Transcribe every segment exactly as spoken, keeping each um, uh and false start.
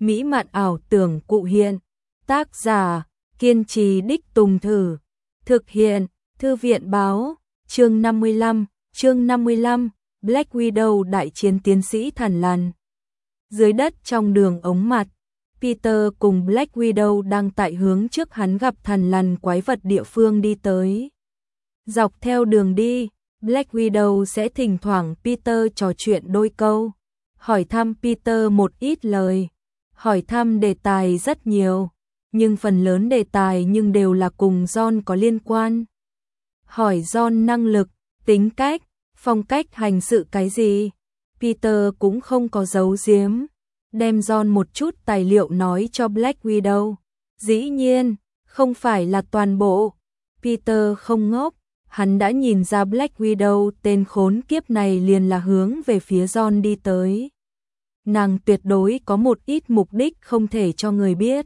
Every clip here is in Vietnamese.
mỹ mạn ảo tưởng cụ hiện. Tác giả, kiên trì đích Tùng Thử. Thực hiện, Thư viện báo. Chương năm mươi lăm, chương năm mươi lăm, Black Widow đại chiến tiến sĩ Thằn Lằn. Dưới đất trong đường ống mặt, Peter cùng Black Widow đang tại hướng trước hắn gặp Thằn Lằn quái vật địa phương đi tới. Dọc theo đường đi, Black Widow sẽ thỉnh thoảng Peter trò chuyện đôi câu, hỏi thăm Peter một ít lời, hỏi thăm đề tài rất nhiều, nhưng phần lớn đề tài nhưng đều là cùng John có liên quan. Hỏi John năng lực, tính cách, phong cách hành sự cái gì. Peter cũng không có giấu giếm, đem John một chút tài liệu nói cho Black Widow. Dĩ nhiên, không phải là toàn bộ. Peter không ngốc, hắn đã nhìn ra Black Widow tên khốn kiếp này liền là hướng về phía John đi tới. Nàng tuyệt đối có một ít mục đích không thể cho người biết.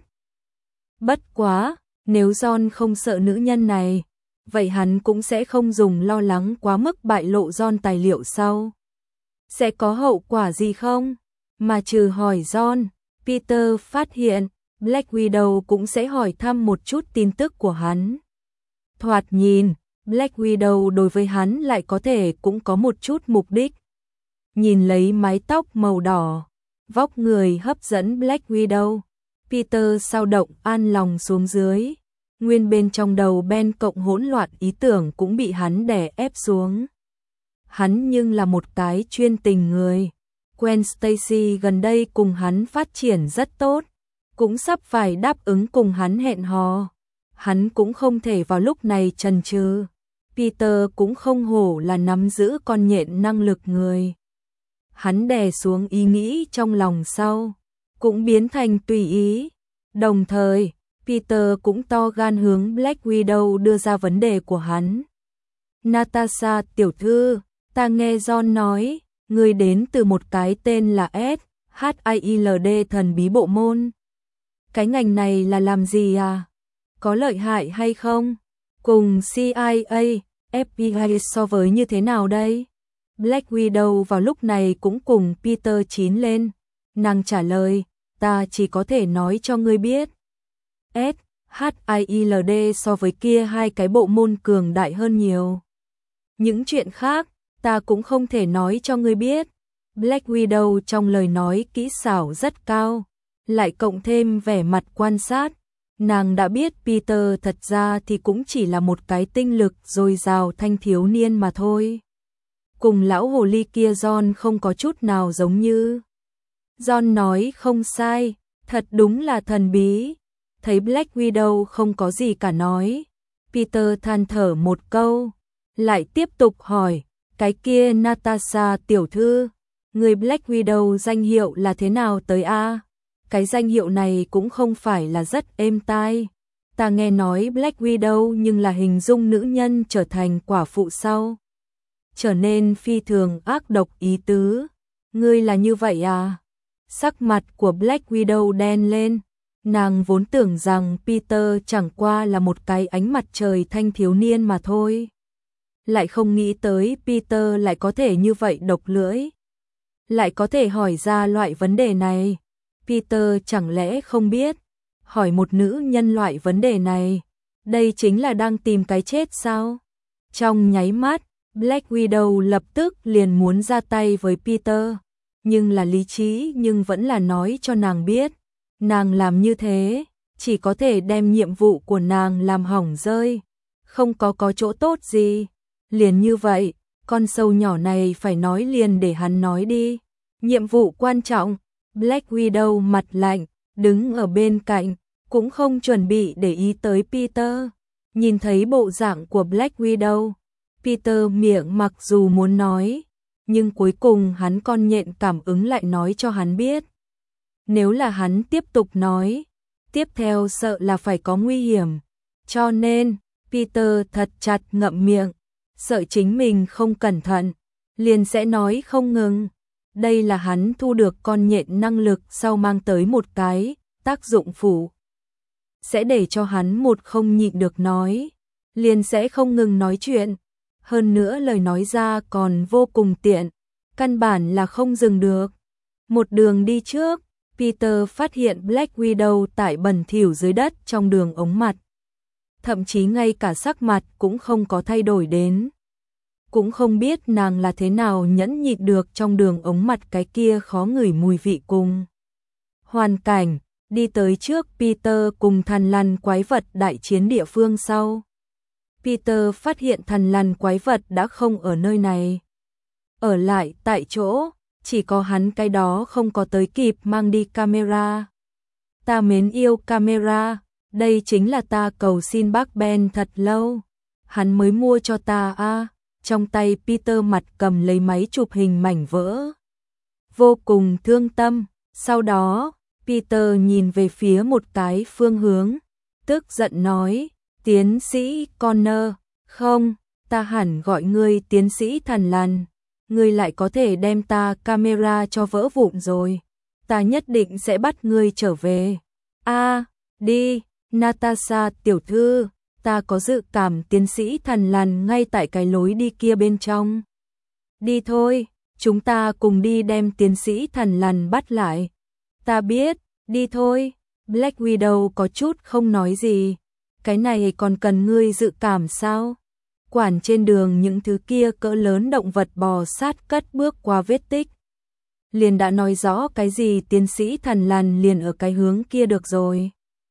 Bất quá, nếu John không sợ nữ nhân này, vậy hắn cũng sẽ không dùng lo lắng quá mức bại lộ John tài liệu sau. Sẽ có hậu quả gì không? Mà trừ hỏi John, Peter phát hiện Black Widow cũng sẽ hỏi thăm một chút tin tức của hắn. Thoạt nhìn, Black Widow đối với hắn lại có thể cũng có một chút mục đích. Nhìn lấy mái tóc màu đỏ, vóc người hấp dẫn Black Widow, Peter sao động an lòng xuống dưới. Nguyên bên trong đầu Ben cộng hỗn loạn ý tưởng cũng bị hắn đè ép xuống. Hắn nhưng là một cái chuyên tình người. Gwen Stacy gần đây cùng hắn phát triển rất tốt, cũng sắp phải đáp ứng cùng hắn hẹn hò. Hắn cũng không thể vào lúc này chần chừ. Peter cũng không hổ là nắm giữ con nhện năng lực người. Hắn đè xuống ý nghĩ trong lòng sau, cũng biến thành tùy ý. Đồng thời, Peter cũng to gan hướng Black Widow đưa ra vấn đề của hắn. Natasha tiểu thư, ta nghe John nói, người đến từ một cái tên là S H I L D thần bí bộ môn. Cái ngành này là làm gì à? Có lợi hại hay không? Cùng C I A, F B I so với như thế nào đây? Black Widow vào lúc này cũng cùng Peter chín lên. Nàng trả lời, ta chỉ có thể nói cho ngươi biết. S H I L D so với kia hai cái bộ môn cường đại hơn nhiều. Những chuyện khác, ta cũng không thể nói cho ngươi biết. Black Widow trong lời nói kỹ xảo rất cao, lại cộng thêm vẻ mặt quan sát. Nàng đã biết Peter thật ra thì cũng chỉ là một cái tinh lực dồi dào thanh thiếu niên mà thôi. Cùng lão hồ ly kia John không có chút nào giống như. John nói không sai, thật đúng là thần bí. Thấy Black Widow không có gì cả nói, Peter than thở một câu, lại tiếp tục hỏi, cái kia Natasha tiểu thư, người Black Widow danh hiệu là thế nào tới a? Cái danh hiệu này cũng không phải là rất êm tai. Ta nghe nói Black Widow nhưng là hình dung nữ nhân trở thành quả phụ sau, trở nên phi thường ác độc ý tứ. Ngươi là như vậy à? Sắc mặt của Black Widow đen lên. Nàng vốn tưởng rằng Peter chẳng qua là một cái ánh mặt trời thanh thiếu niên mà thôi. Lại không nghĩ tới Peter lại có thể như vậy độc lưỡi. Lại có thể hỏi ra loại vấn đề này. Peter chẳng lẽ không biết, hỏi một nữ nhân loại vấn đề này, đây chính là đang tìm cái chết sao? Trong nháy mắt, Black Widow lập tức liền muốn ra tay với Peter, nhưng là lý trí nhưng vẫn là nói cho nàng biết, nàng làm như thế, chỉ có thể đem nhiệm vụ của nàng làm hỏng rơi, không có có chỗ tốt gì. Liền như vậy, con sâu nhỏ này phải nói liền để hắn nói đi. Nhiệm vụ quan trọng. Black Widow mặt lạnh, đứng ở bên cạnh, cũng không chuẩn bị để ý tới Peter. Nhìn thấy bộ dạng của Black Widow, Peter miệng mặc dù muốn nói, nhưng cuối cùng hắn con nhện cảm ứng lại nói cho hắn biết. Nếu là hắn tiếp tục nói, tiếp theo sợ là phải có nguy hiểm. Cho nên, Peter thật chặt ngậm miệng, sợ chính mình không cẩn thận, liền sẽ nói không ngừng. Đây là hắn thu được con nhện năng lực sau mang tới một cái tác dụng phụ. Sẽ để cho hắn một không nhịn được nói, liền sẽ không ngừng nói chuyện. Hơn nữa lời nói ra còn vô cùng tiện, căn bản là không dừng được. Một đường đi trước, Peter phát hiện Black Widow tải bẩn thỉu dưới đất trong đường ống mặt. Thậm chí ngay cả sắc mặt cũng không có thay đổi đến. Cũng không biết nàng là thế nào nhẫn nhịn được trong đường ống mặt cái kia khó ngửi mùi vị cùng. Hoàn cảnh, đi tới trước Peter cùng thần lằn quái vật đại chiến địa phương sau. Peter phát hiện thần lằn quái vật đã không ở nơi này. Ở lại tại chỗ, chỉ có hắn cái đó không có tới kịp mang đi camera. Ta mến yêu camera, đây chính là ta cầu xin bác Ben thật lâu. Hắn mới mua cho ta a. À. Trong tay Peter mặt cầm lấy máy chụp hình mảnh vỡ. Vô cùng thương tâm, sau đó, Peter nhìn về phía một cái phương hướng, tức giận nói, tiến sĩ Connor, không, ta hẳn gọi ngươi tiến sĩ thần lằn, ngươi lại có thể đem ta camera cho vỡ vụn rồi, ta nhất định sẽ bắt ngươi trở về. A, à, đi, Natasha tiểu thư, ta có dự cảm tiến sĩ thần lằn ngay tại cái lối đi kia bên trong. Đi thôi, chúng ta cùng đi đem tiến sĩ thần lằn bắt lại. Ta biết, đi thôi. Black Widow có chút không nói gì. Cái này còn cần ngươi dự cảm sao? Quản trên đường những thứ kia cỡ lớn động vật bò sát cất bước qua vết tích. Liền đã nói rõ cái gì tiến sĩ thần lằn liền ở cái hướng kia được rồi.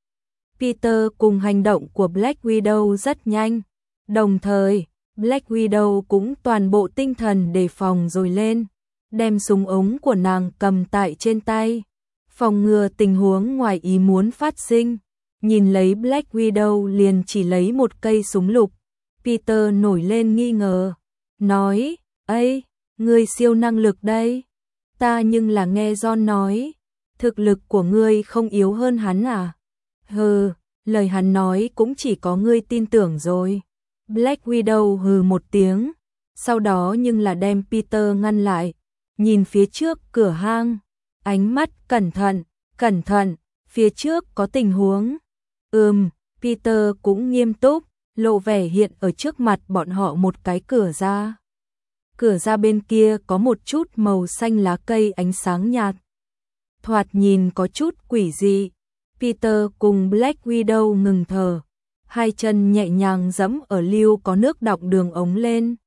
Peter cùng hành động của Black Widow rất nhanh. Đồng thời, Black Widow cũng toàn bộ tinh thần đề phòng rồi lên. Đem súng ống của nàng cầm tại trên tay. Phòng ngừa tình huống ngoài ý muốn phát sinh. Nhìn lấy Black Widow liền chỉ lấy một cây súng lục. Peter nổi lên nghi ngờ. Nói, ây, ngươi siêu năng lực đây. Ta nhưng là nghe John nói. Thực lực của ngươi không yếu hơn hắn à? Hừ, lời hắn nói cũng chỉ có ngươi tin tưởng rồi. Black Widow hừ một tiếng. Sau đó nhưng là đem Peter ngăn lại. Nhìn phía trước cửa hang. Ánh mắt cẩn thận, cẩn thận, phía trước có tình huống. Ừm, Peter cũng nghiêm túc, lộ vẻ hiện ở trước mặt bọn họ một cái cửa ra. Cửa ra bên kia có một chút màu xanh lá cây ánh sáng nhạt. Thoạt nhìn có chút quỷ dị. Peter cùng Black Widow ngừng thở. Hai chân nhẹ nhàng giẫm ở lưu có nước đọng đường ống lên.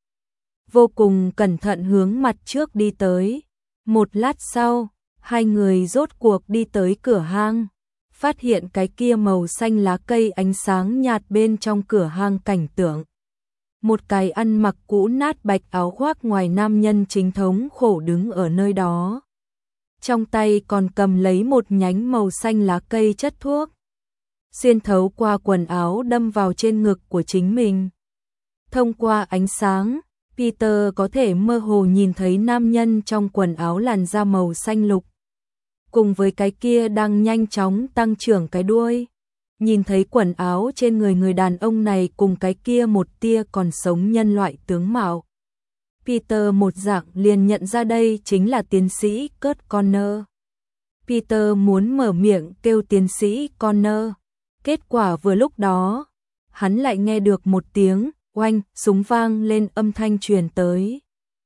Vô cùng cẩn thận hướng mặt trước đi tới. Một lát sau, hai người rốt cuộc đi tới cửa hang. Phát hiện cái kia màu xanh lá cây ánh sáng nhạt bên trong cửa hang cảnh tượng. Một cái ăn mặc cũ nát bạch áo khoác ngoài nam nhân chính thống khổ đứng ở nơi đó. Trong tay còn cầm lấy một nhánh màu xanh lá cây chất thuốc. Xuyên thấu qua quần áo đâm vào trên ngực của chính mình. Thông qua ánh sáng, Peter có thể mơ hồ nhìn thấy nam nhân trong quần áo làn da màu xanh lục. Cùng với cái kia đang nhanh chóng tăng trưởng cái đuôi. Nhìn thấy quần áo trên người người đàn ông này cùng cái kia một tia còn sống nhân loại tướng mạo. Peter một dạng liền nhận ra đây chính là tiến sĩ Kurt Connor. Peter muốn mở miệng kêu tiến sĩ Connor. Kết quả vừa lúc đó, hắn lại nghe được một tiếng oanh, súng vang lên âm thanh truyền tới.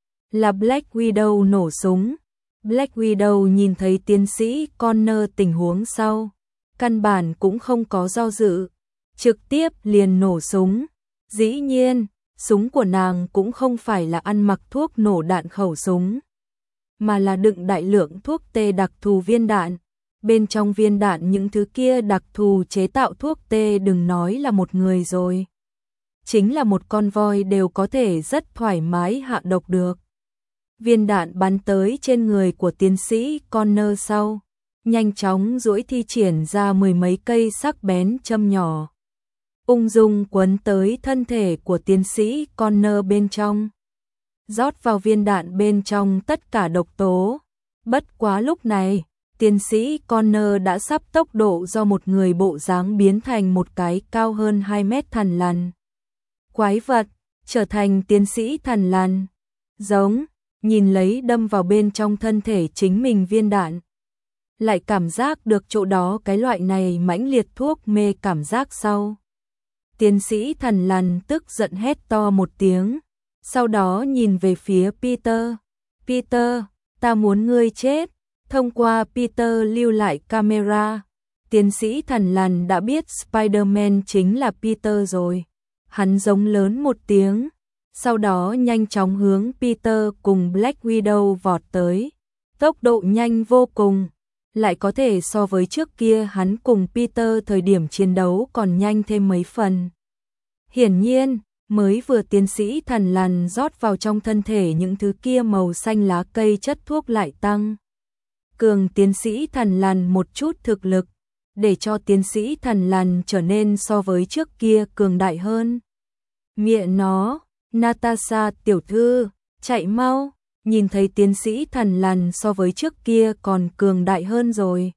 Là Black Widow nổ súng. Black Widow nhìn thấy tiến sĩ Connor tình huống sau. Căn bản cũng không có do dự. Trực tiếp liền nổ súng. Dĩ nhiên, súng của nàng cũng không phải là ăn mặc thuốc nổ đạn khẩu súng. Mà là đựng đại lượng thuốc tê đặc thù viên đạn. Bên trong viên đạn những thứ kia đặc thù chế tạo thuốc tê đừng nói là một người rồi. Chính là một con voi đều có thể rất thoải mái hạ độc được. Viên đạn bắn tới trên người của tiến sĩ Connor sau. Nhanh chóng duỗi thi triển ra mười mấy cây sắc bén châm nhỏ. Ung dung quấn tới thân thể của tiến sĩ Connor bên trong. Rót vào viên đạn bên trong tất cả độc tố. Bất quá lúc này, tiến sĩ Connor đã sắp tốc độ do một người bộ dáng biến thành một cái cao hơn hai mét thần lằn. Quái vật, trở thành tiến sĩ thần lằn. Giống, nhìn lấy đâm vào bên trong thân thể chính mình viên đạn. Lại cảm giác được chỗ đó cái loại này mãnh liệt thuốc mê cảm giác sau. Tiến sĩ thần lằn tức giận hét to một tiếng. Sau đó nhìn về phía Peter. Peter, ta muốn ngươi chết. Thông qua Peter lưu lại camera, tiến sĩ Thằn Lằn đã biết Spider-Man chính là Peter rồi. Hắn giống lớn một tiếng, sau đó nhanh chóng hướng Peter cùng Black Widow vọt tới. Tốc độ nhanh vô cùng, lại có thể so với trước kia hắn cùng Peter thời điểm chiến đấu còn nhanh thêm mấy phần. Hiển nhiên, mới vừa tiến sĩ Thằn Lằn rót vào trong thân thể những thứ kia màu xanh lá cây chất thuốc lại tăng cường tiến sĩ Thằn Lằn một chút thực lực, để cho tiến sĩ Thằn Lằn trở nên so với trước kia cường đại hơn. Mẹ nó, Natasha tiểu thư, chạy mau, nhìn thấy tiến sĩ Thằn Lằn so với trước kia còn cường đại hơn rồi.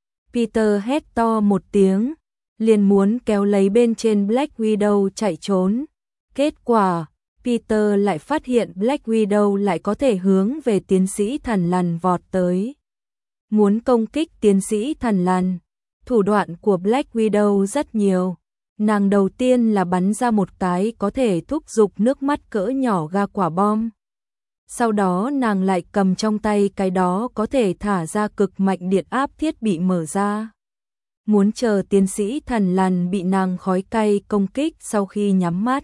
Peter hét to một tiếng, liền muốn kéo lấy bên trên Black Widow chạy trốn. Kết quả, Peter lại phát hiện Black Widow lại có thể hướng về tiến sĩ Thằn Lằn vọt tới. Muốn công kích tiến sĩ Thằn Lằn, thủ đoạn của Black Widow rất nhiều. Nàng đầu tiên là bắn ra một cái có thể thúc giục nước mắt cỡ nhỏ ga quả bom. Sau đó nàng lại cầm trong tay cái đó có thể thả ra cực mạnh điện áp thiết bị mở ra. Muốn chờ tiến sĩ Thằn Lằn bị nàng khói cay công kích sau khi nhắm mắt.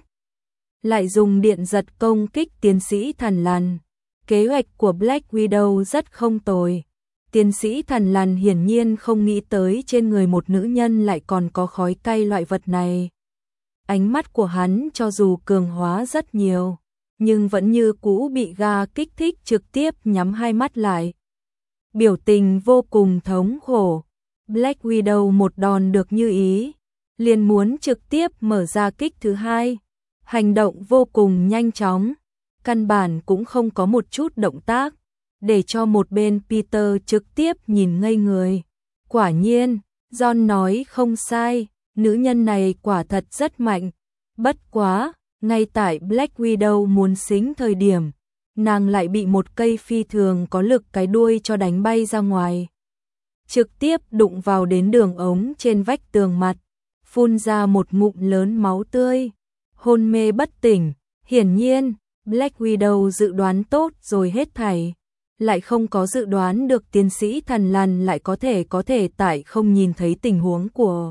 Lại dùng điện giật công kích tiến sĩ Thằn Lằn. Kế hoạch của Black Widow rất không tồi. Tiến sĩ Thằn Lằn hiển nhiên không nghĩ tới trên người một nữ nhân lại còn có khói cay loại vật này. Ánh mắt của hắn cho dù cường hóa rất nhiều, nhưng vẫn như cũ bị ga kích thích trực tiếp nhắm hai mắt lại. Biểu tình vô cùng thống khổ. Black Widow một đòn được như ý, liền muốn trực tiếp mở ra kích thứ hai. Hành động vô cùng nhanh chóng, căn bản cũng không có một chút động tác, để cho một bên Peter trực tiếp nhìn ngây người. Quả nhiên, John nói không sai, nữ nhân này quả thật rất mạnh. Bất quá, ngay tại Black Widow muốn xính thời điểm, nàng lại bị một cây phi thường có lực cái đuôi cho đánh bay ra ngoài. Trực tiếp đụng vào đến đường ống trên vách tường mặt, phun ra một ngụm lớn máu tươi, hôn mê bất tỉnh. Hiển nhiên, Black Widow dự đoán tốt rồi hết thảy, lại không có dự đoán được tiến sĩ Thằn Lằn lại có thể có thể tại không nhìn thấy tình huống của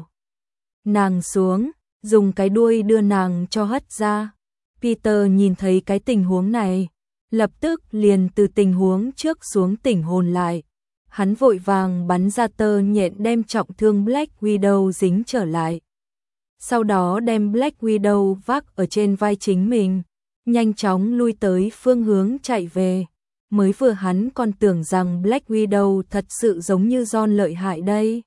nàng xuống, dùng cái đuôi đưa nàng cho hất ra. Peter nhìn thấy cái tình huống này, lập tức liền từ tình huống trước xuống tỉnh hồn lại. Hắn vội vàng bắn ra tơ nhện đem trọng thương Black Widow dính trở lại. Sau đó đem Black Widow vác ở trên vai chính mình, nhanh chóng lui tới phương hướng chạy về. Mới vừa hắn còn tưởng rằng Black Widow thật sự giống như John lợi hại đây.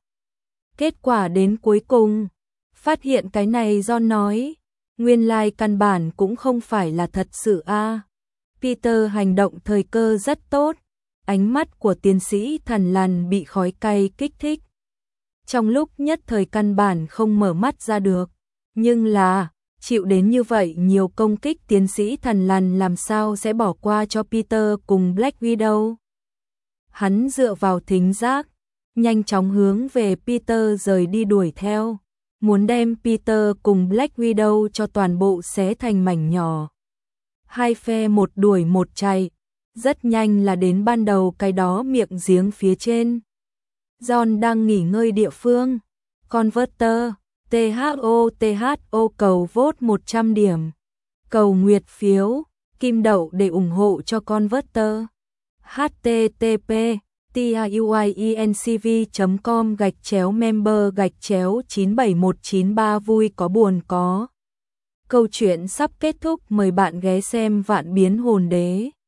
Kết quả đến cuối cùng, phát hiện cái này John nói, nguyên lai like căn bản cũng không phải là thật sự a. À. Peter hành động thời cơ rất tốt, ánh mắt của tiến sĩ Thằn Lằn bị khói cay kích thích. Trong lúc nhất thời căn bản không mở mắt ra được, nhưng là, chịu đến như vậy nhiều công kích tiến sĩ Thằn Lằn làm sao sẽ bỏ qua cho Peter cùng Black Widow. Hắn dựa vào thính giác, nhanh chóng hướng về Peter rời đi đuổi theo, muốn đem Peter cùng Black Widow cho toàn bộ xé thành mảnh nhỏ. Hai phe một đuổi một chạy, rất nhanh là đến ban đầu cái đó miệng giếng phía trên. John đang nghỉ ngơi địa phương, Converter, tê hát o tê hát o cầu vote một trăm điểm, cầu nguyệt phiếu, kim đậu để ủng hộ cho Converter. http tiuiencv chấm com gạch chéo member gạch chéo chín bảy một chín ba vui có buồn có. Câu chuyện sắp kết thúc, mời bạn ghé xem Vạn Biến Hồn Đế.